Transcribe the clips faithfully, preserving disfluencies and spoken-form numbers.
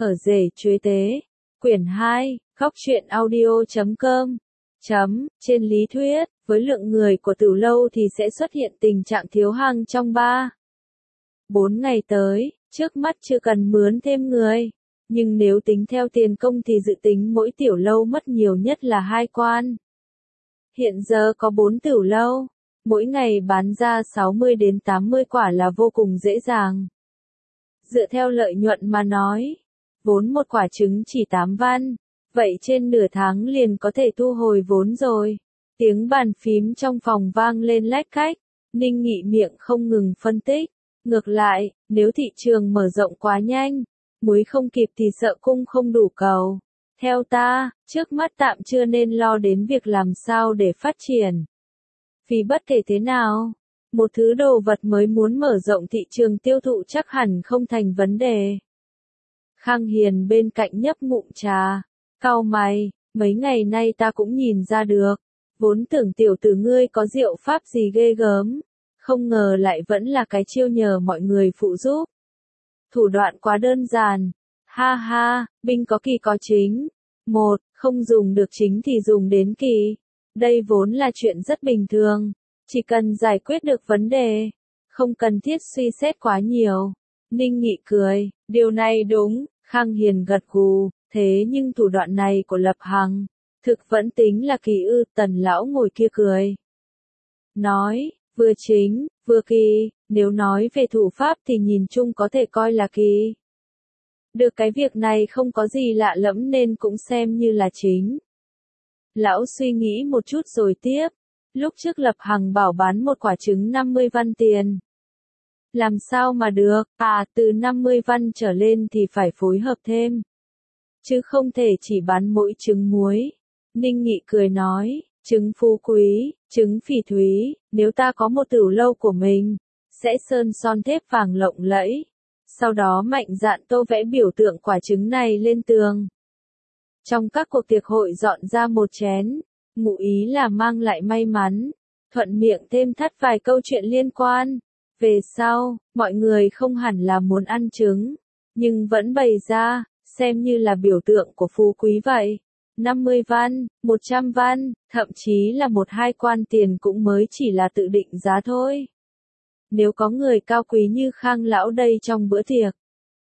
Ở rể chuế tế, quyển hai, góc truyện audio chấm com. Chấm, trên lý thuyết, với lượng người của Tử Lâu thì sẽ xuất hiện tình trạng thiếu hàng trong ba bốn ngày tới, trước mắt chưa cần mướn thêm người. Nhưng nếu tính theo tiền công thì dự tính mỗi tiểu lâu mất nhiều nhất là hai quan. Hiện giờ có bốn tiểu lâu, mỗi ngày bán ra sáu mươi đến tám mươi quả là vô cùng dễ dàng. Dựa theo lợi nhuận mà nói, vốn một quả trứng chỉ tám văn, vậy trên nửa tháng liền có thể thu hồi vốn rồi. Tiếng bàn phím trong phòng vang lên lách cách, Ninh Nghị miệng không ngừng phân tích. Ngược lại, nếu thị trường mở rộng quá nhanh, muối không kịp thì sợ cung không đủ cầu. Theo ta, trước mắt tạm chưa nên lo đến việc làm sao để phát triển. Vì bất kể thế nào, một thứ đồ vật mới muốn mở rộng thị trường tiêu thụ chắc hẳn không thành vấn đề. Khang Hiền bên cạnh nhấp ngụm trà, cau mày, mấy ngày nay ta cũng nhìn ra được, vốn tưởng tiểu tử ngươi có diệu pháp gì ghê gớm, không ngờ lại vẫn là cái chiêu nhờ mọi người phụ giúp. Thủ đoạn quá đơn giản, ha ha, binh có kỳ có chính, một, không dùng được chính thì dùng đến kỳ, đây vốn là chuyện rất bình thường, chỉ cần giải quyết được vấn đề, không cần thiết suy xét quá nhiều. Ninh Nghị cười, điều này đúng, Khang Hiền gật gù, thế nhưng thủ đoạn này của Lập Hằng, thực vẫn tính là kỳ ư? Tần lão ngồi kia cười. Nói, vừa chính, vừa kỳ, nếu nói về thủ pháp thì nhìn chung có thể coi là kỳ. Được cái việc này không có gì lạ lẫm nên cũng xem như là chính. Lão suy nghĩ một chút rồi tiếp, lúc trước Lập Hằng bảo bán một quả trứng năm mươi văn tiền. Làm sao mà được, à từ năm mươi văn trở lên thì phải phối hợp thêm. Chứ không thể chỉ bán mỗi trứng muối. Ninh Nghị cười nói, trứng phú quý, trứng phỉ thúy, nếu ta có một tửu lâu của mình, sẽ sơn son thép vàng lộng lẫy. Sau đó mạnh dạn tô vẽ biểu tượng quả trứng này lên tường. Trong các cuộc tiệc hội dọn ra một chén, ngụ ý là mang lại may mắn, thuận miệng thêm thắt vài câu chuyện liên quan. Về sau, mọi người không hẳn là muốn ăn trứng, nhưng vẫn bày ra, xem như là biểu tượng của phú quý vậy. năm mươi văn, một trăm văn, thậm chí là một hai quan tiền cũng mới chỉ là tự định giá thôi. Nếu có người cao quý như Khang lão đây trong bữa tiệc,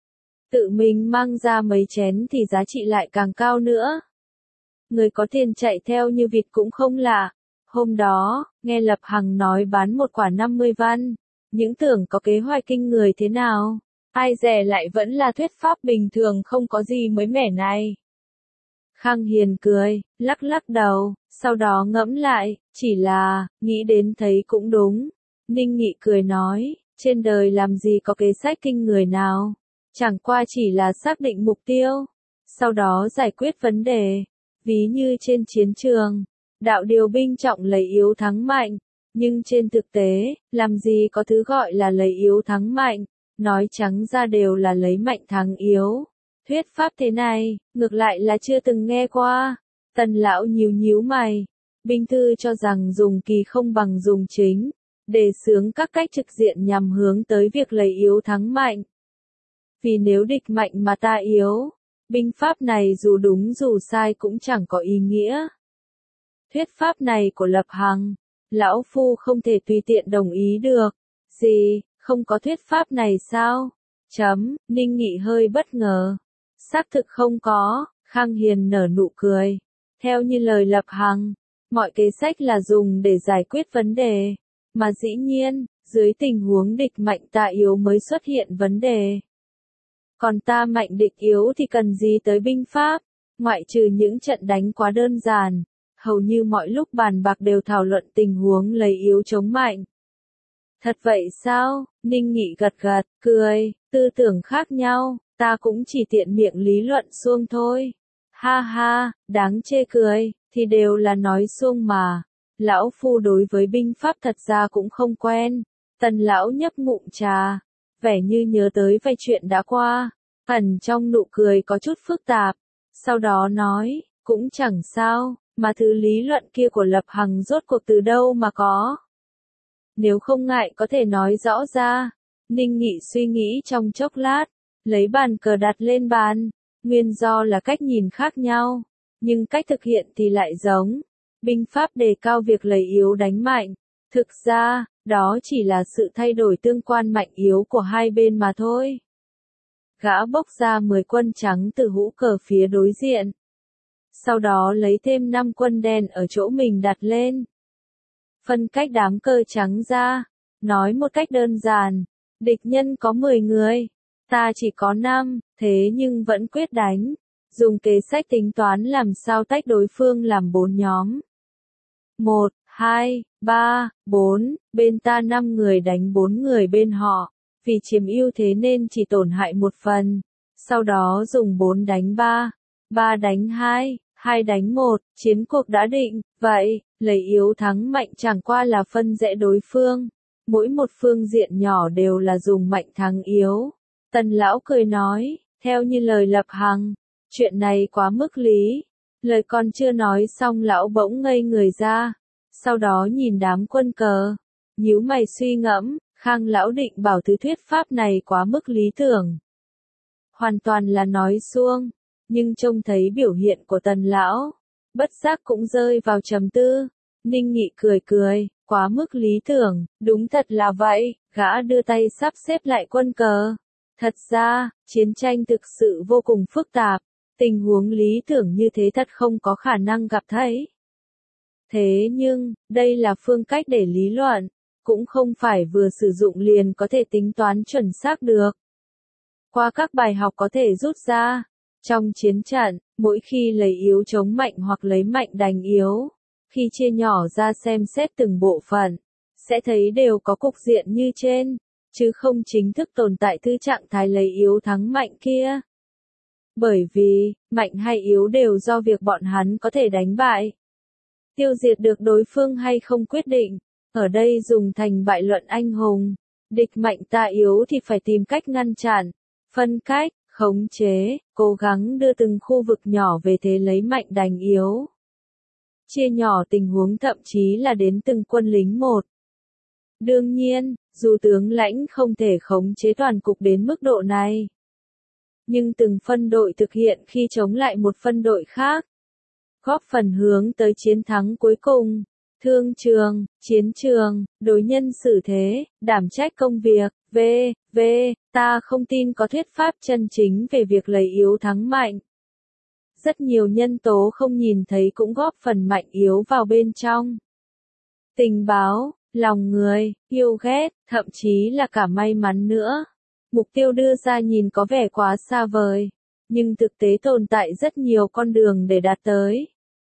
tự mình mang ra mấy chén thì giá trị lại càng cao nữa. Người có tiền chạy theo như vịt cũng không lạ. Hôm đó, nghe Lập Hằng nói bán một quả năm mươi văn, những tưởng có kế hoạch kinh người thế nào, ai dè lại vẫn là thuyết pháp bình thường không có gì mới mẻ này. Khang Hiền cười, lắc lắc đầu, sau đó ngẫm lại, chỉ là, nghĩ đến thấy cũng đúng. Ninh Nghị cười nói, trên đời làm gì có kế sách kinh người nào, chẳng qua chỉ là xác định mục tiêu, sau đó giải quyết vấn đề. Ví như trên chiến trường, đạo điều binh trọng lấy yếu thắng mạnh, nhưng trên thực tế, làm gì có thứ gọi là lấy yếu thắng mạnh, nói trắng ra đều là lấy mạnh thắng yếu. Thuyết pháp thế này, ngược lại là chưa từng nghe qua. Tần lão nhíu nhíu mày, binh thư cho rằng dùng kỳ không bằng dùng chính, đề xướng các cách trực diện nhằm hướng tới việc lấy yếu thắng mạnh. Vì nếu địch mạnh mà ta yếu, binh pháp này dù đúng dù sai cũng chẳng có ý nghĩa. Thuyết pháp này của Lập Hằng, lão phu không thể tùy tiện đồng ý được. Gì, không có thuyết pháp này sao? Chấm, Ninh Nghị hơi bất ngờ. Xác thực không có, Khang Hiền nở nụ cười. Theo như lời Lập Hằng, mọi kế sách là dùng để giải quyết vấn đề. Mà dĩ nhiên, dưới tình huống địch mạnh ta yếu mới xuất hiện vấn đề. Còn ta mạnh địch yếu thì cần gì tới binh pháp, ngoại trừ những trận đánh quá đơn giản, hầu như mọi lúc bàn bạc đều thảo luận tình huống lấy yếu chống mạnh. Thật vậy sao? Ninh Nghị gật gật, cười, tư tưởng khác nhau, ta cũng chỉ tiện miệng lý luận suông thôi. Ha ha, đáng chê cười, thì đều là nói suông mà. Lão phu đối với binh pháp thật ra cũng không quen. Tần lão nhấp ngụm trà, vẻ như nhớ tới vài chuyện đã qua, ẩn trong nụ cười có chút phức tạp. Sau đó nói, cũng chẳng sao, mà thứ lý luận kia của Lập Hằng rốt cuộc từ đâu mà có. Nếu không ngại có thể nói rõ ra. Ninh Nghị suy nghĩ trong chốc lát, lấy bàn cờ đặt lên bàn, Nguyên do là cách nhìn khác nhau, nhưng cách thực hiện thì lại giống. Binh pháp đề cao việc lấy yếu đánh mạnh. Thực ra, đó chỉ là sự thay đổi tương quan mạnh yếu của hai bên mà thôi. Gã bốc ra mười quân trắng từ hũ cờ phía đối diện. Sau đó lấy thêm năm quân đen ở chỗ mình đặt lên. Phân cách đám cờ trắng ra. Nói một cách đơn giản, địch nhân có mười người, ta chỉ có năm, thế nhưng vẫn quyết đánh. Dùng kế sách tính toán làm sao tách đối phương làm bốn nhóm. một, hai, ba, bốn, bên ta năm người đánh bốn người bên họ, vì chiếm ưu thế nên chỉ tổn hại một phần. Sau đó dùng bốn đánh ba, ba đánh hai, hai đánh một, chiến cuộc đã định. Vậy, lấy yếu thắng mạnh chẳng qua là phân rẽ đối phương. Mỗi một phương diện nhỏ đều là dùng mạnh thắng yếu. Tần lão cười nói, theo như lời Lập Hằng, chuyện này quá mức lý. Lời còn chưa nói xong lão bỗng ngây người ra. Sau đó nhìn đám quân cờ, nhíu mày suy ngẫm, Khang lão định bảo thứ thuyết pháp này quá mức lý tưởng. Hoàn toàn là nói suông, nhưng trông thấy biểu hiện của Tần lão, bất giác cũng rơi vào trầm tư. Ninh Nghị cười cười, quá mức lý tưởng, đúng thật là vậy, gã đưa tay sắp xếp lại quân cờ. Thật ra, chiến tranh thực sự vô cùng phức tạp, tình huống lý tưởng như thế thật không có khả năng gặp thấy. Thế nhưng, đây là phương cách để lý luận, cũng không phải vừa sử dụng liền có thể tính toán chuẩn xác được. Qua các bài học có thể rút ra, trong chiến trận, mỗi khi lấy yếu chống mạnh hoặc lấy mạnh đánh yếu, khi chia nhỏ ra xem xét từng bộ phận, sẽ thấy đều có cục diện như trên, chứ không chính thức tồn tại thứ trạng thái lấy yếu thắng mạnh kia. Bởi vì, mạnh hay yếu đều do việc bọn hắn có thể đánh bại, tiêu diệt được đối phương hay không quyết định. Ở đây dùng thành bại luận anh hùng, địch mạnh ta yếu thì phải tìm cách ngăn chặn, phân cách, khống chế, cố gắng đưa từng khu vực nhỏ về thế lấy mạnh đánh yếu. Chia nhỏ tình huống thậm chí là đến từng quân lính một. Đương nhiên, dù tướng lãnh không thể khống chế toàn cục đến mức độ này, nhưng từng phân đội thực hiện khi chống lại một phân đội khác, góp phần hướng tới chiến thắng cuối cùng. Thương trường, chiến trường, đối nhân xử thế, đảm trách công việc, v, v, ta không tin có thuyết pháp chân chính về việc lấy yếu thắng mạnh. Rất nhiều nhân tố không nhìn thấy cũng góp phần mạnh yếu vào bên trong. Tình báo, lòng người, yêu ghét, thậm chí là cả may mắn nữa. Mục tiêu đưa ra nhìn có vẻ quá xa vời, nhưng thực tế tồn tại rất nhiều con đường để đạt tới.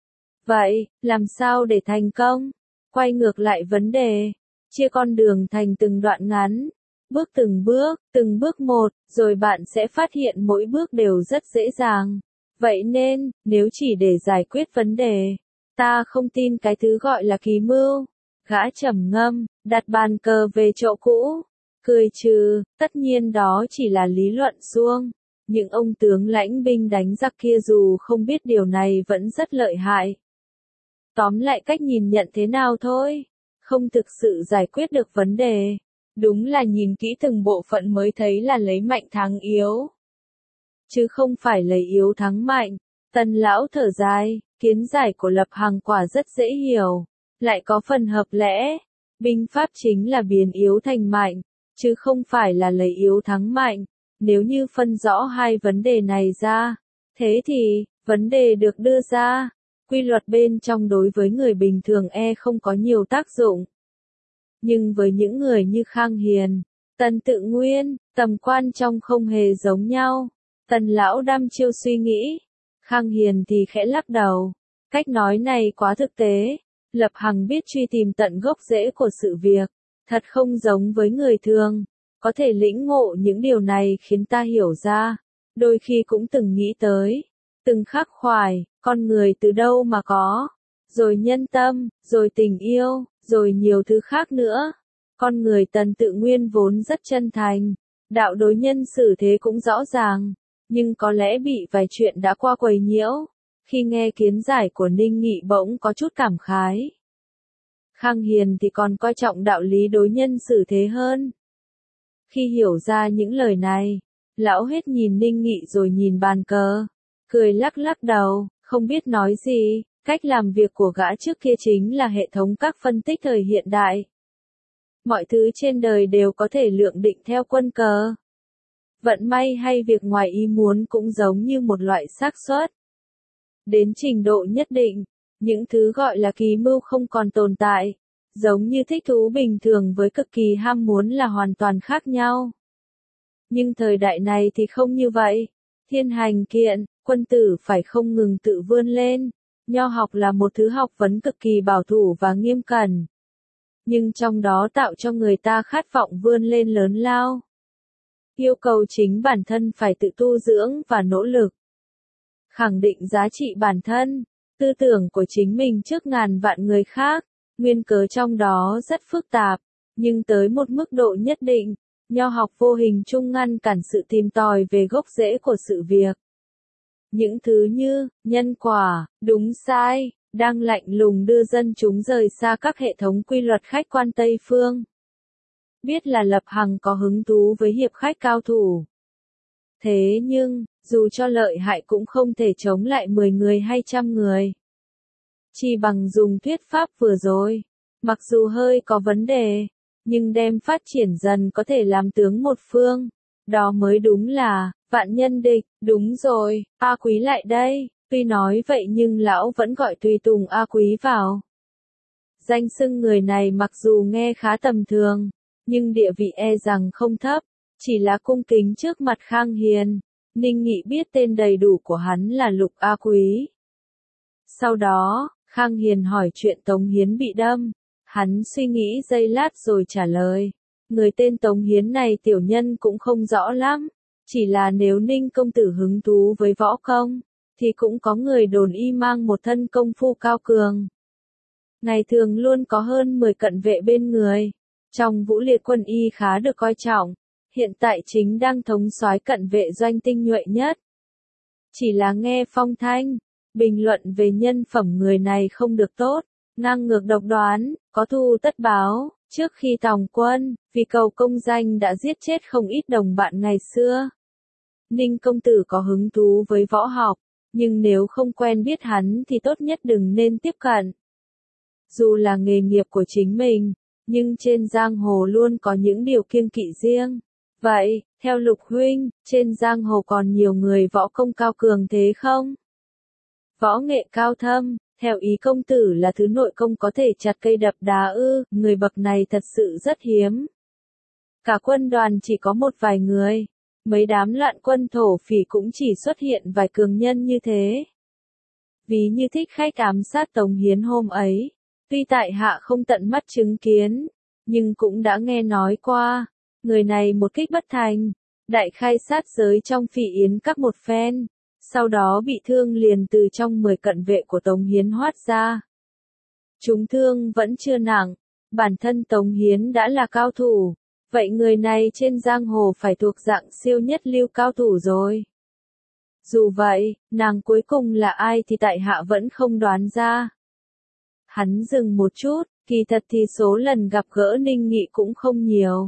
Vậy, làm sao để thành công? Quay ngược lại vấn đề, chia con đường thành từng đoạn ngắn, bước từng bước, từng bước một, rồi bạn sẽ phát hiện mỗi bước đều rất dễ dàng. Vậy nên, nếu chỉ để giải quyết vấn đề, ta không tin cái thứ gọi là kỳ mưu. Gã trầm ngâm, đặt bàn cờ về chỗ cũ, cười trừ, tất nhiên đó chỉ là lý luận suông. Những ông tướng lãnh binh đánh giặc kia dù không biết điều này vẫn rất lợi hại. Tóm lại cách nhìn nhận thế nào thôi, không thực sự giải quyết được vấn đề. Đúng là nhìn kỹ từng bộ phận mới thấy là lấy mạnh thắng yếu, chứ không phải lấy yếu thắng mạnh. Tần lão thở dài, kiến giải của Lập Hằng quả rất dễ hiểu, lại có phần hợp lẽ. Binh pháp chính là biến yếu thành mạnh, chứ không phải là lấy yếu thắng mạnh. Nếu như phân rõ hai vấn đề này ra, thế thì, vấn đề được đưa ra, quy luật bên trong đối với người bình thường e không có nhiều tác dụng. Nhưng với những người như Khang Hiền, Tần Tự Nguyên, tầm quan trọng không hề giống nhau. Tần lão đăm chiêu suy nghĩ, Khang Hiền thì khẽ lắc đầu. Cách nói này quá thực tế. Lập Hằng biết truy tìm tận gốc rễ của sự việc, thật không giống với người thường. Có thể lĩnh ngộ những điều này khiến ta hiểu ra, đôi khi cũng từng nghĩ tới, từng khắc khoải, con người từ đâu mà có, rồi nhân tâm, rồi tình yêu, rồi nhiều thứ khác nữa. Con người Tần Tự Nguyên vốn rất chân thành, đạo đối nhân xử thế cũng rõ ràng, nhưng có lẽ bị vài chuyện đã qua quấy nhiễu. Khi nghe kiến giải của Ninh Nghị bỗng có chút cảm khái. Khang Hiền thì còn coi trọng đạo lý đối nhân xử thế hơn. Khi hiểu ra những lời này, Lão hết nhìn Ninh Nghị rồi nhìn bàn cờ, cười lắc lắc đầu, không biết nói gì. Cách làm việc của gã trước kia chính là hệ thống các phân tích thời hiện đại. Mọi thứ trên đời đều có thể lượng định theo quân cờ. Vận may hay việc ngoài ý muốn cũng giống như một loại xác suất. Đến trình độ nhất định, những thứ gọi là kỳ mưu không còn tồn tại, giống như thích thú bình thường với cực kỳ ham muốn là hoàn toàn khác nhau. Nhưng thời đại này thì không như vậy. Thiên hành kiện, quân tử phải không ngừng tự vươn lên. Nho học là một thứ học vấn cực kỳ bảo thủ và nghiêm cẩn. Nhưng trong đó tạo cho người ta khát vọng vươn lên lớn lao. Yêu cầu chính bản thân phải tự tu dưỡng và nỗ lực. Khẳng định giá trị bản thân, tư tưởng của chính mình trước ngàn vạn người khác. Nguyên cớ trong đó rất phức tạp, nhưng tới một mức độ nhất định, nho học vô hình chung ngăn cản sự tìm tòi về gốc rễ của sự việc. Những thứ như, nhân quả, đúng sai, đang lạnh lùng đưa dân chúng rời xa các hệ thống quy luật khách quan Tây Phương. Biết là Lập Hằng có hứng thú với hiệp khách cao thủ. Thế nhưng, dù cho lợi hại cũng không thể chống lại mười người hay trăm người. Chỉ bằng dùng thuyết pháp vừa rồi, mặc dù hơi có vấn đề, nhưng đem phát triển dần có thể làm tướng một phương. Đó mới đúng là, vạn nhân địch, đúng rồi, A Quý lại đây. Tuy nói vậy nhưng lão vẫn gọi tùy tùng A Quý vào. Danh xưng người này mặc dù nghe khá tầm thường, nhưng địa vị e rằng không thấp, chỉ là cung kính trước mặt Khang Hiền. Ninh Nghị biết tên đầy đủ của hắn là Lục A Quý. Sau đó, Khang Hiền hỏi chuyện Tống Hiến bị đâm. Hắn suy nghĩ giây lát rồi trả lời. Người tên Tống Hiến này tiểu nhân cũng không rõ lắm. Chỉ là nếu Ninh công tử hứng thú với võ công, thì cũng có người đồn y mang một thân công phu cao cường. Ngày thường luôn có hơn mười cận vệ bên người. Trong vũ liệt quân y khá được coi trọng. Hiện tại chính đang thống soái cận vệ doanh tinh nhuệ nhất. Chỉ là nghe phong thanh, bình luận về nhân phẩm người này không được tốt, ngang ngược độc đoán, có thù tất báo. Trước khi tòng quân, vì cầu công danh đã giết chết không ít đồng bạn ngày xưa. Ninh công tử có hứng thú với võ học, nhưng nếu không quen biết hắn thì tốt nhất đừng nên tiếp cận. Dù là nghề nghiệp của chính mình, nhưng trên giang hồ luôn có những điều kiêng kỵ riêng. Vậy, theo Lục huynh, trên giang hồ còn nhiều người võ công cao cường thế không? Võ nghệ cao thâm, theo ý công tử là thứ nội công có thể chặt cây đập đá ư, người bậc này thật sự rất hiếm. Cả quân đoàn chỉ có một vài người, mấy đám loạn quân thổ phỉ cũng chỉ xuất hiện vài cường nhân như thế. Ví như thích khách ám sát Tống Hiến hôm ấy, tuy tại hạ không tận mắt chứng kiến, nhưng cũng đã nghe nói qua. Người này một kích bất thành, đại khai sát giới trong Phỉ Yến các một phen, sau đó bị thương liền từ trong mười cận vệ của Tống Hiến thoát ra. Chúng thương vẫn chưa nặng, bản thân Tống Hiến đã là cao thủ, vậy người này trên giang hồ phải thuộc dạng siêu nhất lưu cao thủ rồi. Dù vậy, nàng cuối cùng là ai thì tại hạ vẫn không đoán ra. Hắn dừng một chút, kỳ thật thì số lần gặp gỡ Ninh Nghị cũng không nhiều.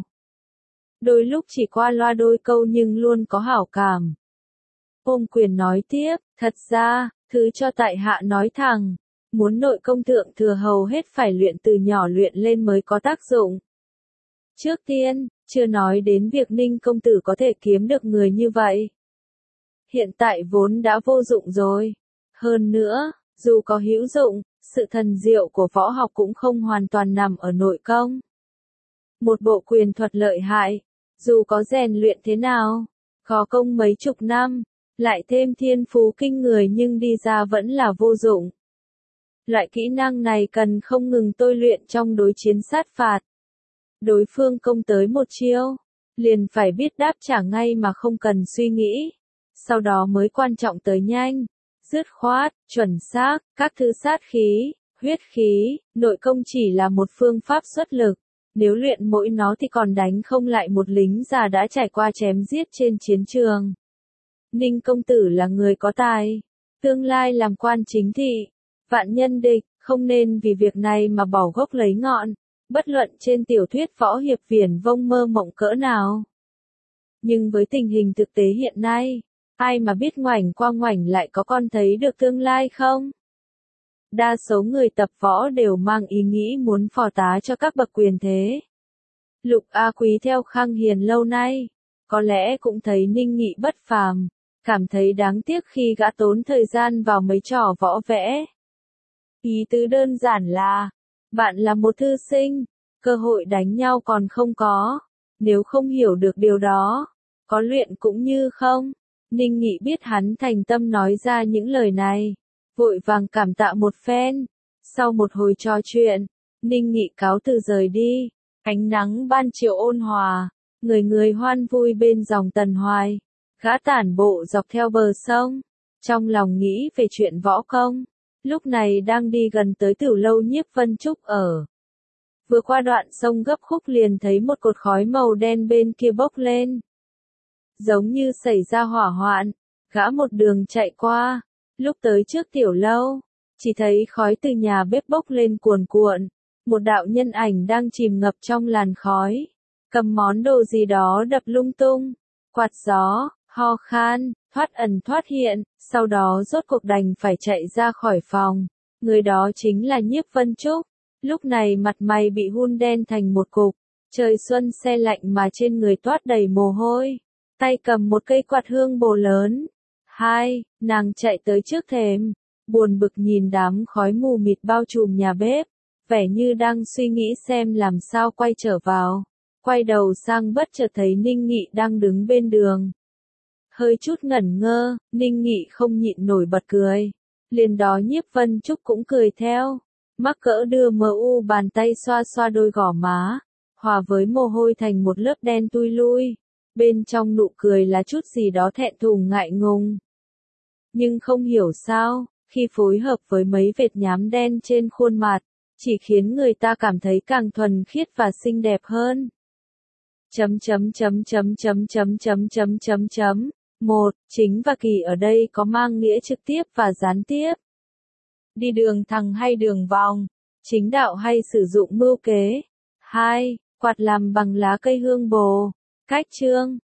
Đôi lúc chỉ qua loa đôi câu nhưng luôn có hảo cảm. Ôm quyền nói tiếp, thật ra, thứ cho tại hạ nói thẳng, muốn nội công thượng thừa hầu hết phải luyện từ nhỏ luyện lên mới có tác dụng. Trước tiên, chưa nói đến việc Ninh công tử có thể kiếm được người như vậy. Hiện tại vốn đã vô dụng rồi. Hơn nữa, dù có hữu dụng, sự thần diệu của võ học cũng không hoàn toàn nằm ở nội công. Một bộ quyền thuật lợi hại, dù có rèn luyện thế nào, khó công mấy chục năm, lại thêm thiên phú kinh người nhưng đi ra vẫn là vô dụng. Loại kỹ năng này cần không ngừng tôi luyện trong đối chiến sát phạt. Đối phương công tới một chiêu, liền phải biết đáp trả ngay mà không cần suy nghĩ. Sau đó mới quan trọng tới nhanh, dứt khoát, chuẩn xác, các thứ sát khí, huyết khí, nội công chỉ là một phương pháp xuất lực. Nếu luyện mỗi nó thì còn đánh không lại một lính già đã trải qua chém giết trên chiến trường. Ninh công tử là người có tài, tương lai làm quan chính thị, vạn nhân địch, không nên vì việc này mà bỏ gốc lấy ngọn, bất luận trên tiểu thuyết võ hiệp viển vông mơ mộng cỡ nào. Nhưng với tình hình thực tế hiện nay, ai mà biết ngoảnh qua ngoảnh lại có con thấy được tương lai không? Đa số người tập võ đều mang ý nghĩ muốn phò tá cho các bậc quyền thế. Lục A Quý theo Khang Hiền lâu nay, có lẽ cũng thấy Ninh Nghị bất phàm, cảm thấy đáng tiếc khi gã tốn thời gian vào mấy trò võ vẽ. Ý tứ đơn giản là, bạn là một thư sinh, cơ hội đánh nhau còn không có, nếu không hiểu được điều đó, có luyện cũng như không. Ninh Nghị biết hắn thành tâm nói ra những lời này, vội vàng cảm tạ một phen. Sau một hồi trò chuyện, Ninh Nghị cáo từ rời đi, ánh nắng ban chiều ôn hòa, người người hoan vui bên dòng Tần Hoài. Gã tản bộ dọc theo bờ sông, trong lòng nghĩ về chuyện võ công, lúc này đang đi gần tới Tửu lâu Nhiếp Vân Trúc ở. Vừa qua đoạn sông gấp khúc liền thấy một cột khói màu đen bên kia bốc lên. Giống như xảy ra hỏa hoạn, gã một đường chạy qua, lúc tới trước tiểu lâu, chỉ thấy khói từ nhà bếp bốc lên cuồn cuộn, một đạo nhân ảnh đang chìm ngập trong làn khói, cầm món đồ gì đó đập lung tung, quạt gió, ho khan, thoát ẩn thoát hiện, sau đó rốt cuộc đành phải chạy ra khỏi phòng. Người đó chính là Nhiếp Vân Trúc, lúc này mặt mày bị hun đen thành một cục, trời xuân se lạnh mà trên người toát đầy mồ hôi, tay cầm một cây quạt hương bồ lớn. Hai, nàng chạy tới trước thềm, buồn bực nhìn đám khói mù mịt bao trùm nhà bếp, vẻ như đang suy nghĩ xem làm sao quay trở vào. Quay đầu sang bất chợt thấy Ninh Nghị đang đứng bên đường. Hơi chút ngẩn ngơ, Ninh Nghị không nhịn nổi bật cười. Liền đó Nhiếp Vân Trúc cũng cười theo. Mắc cỡ đưa mờ u bàn tay xoa xoa đôi gò má, hòa với mồ hôi thành một lớp đen tui lui. Bên trong nụ cười là chút gì đó thẹn thùng ngại ngùng. Nhưng không hiểu sao, khi phối hợp với mấy vệt nhám đen trên khuôn mặt, chỉ khiến người ta cảm thấy càng thuần khiết và xinh đẹp hơn. Chấm chấm chấm chấm chấm chấm chấm chấm chấm chấm. Một, chính và kỳ ở đây có mang nghĩa trực tiếp và gián tiếp. Đi đường thẳng hay đường vòng, chính đạo hay sử dụng mưu kế. Hai, quạt làm bằng lá cây hương bồ. Cách chương,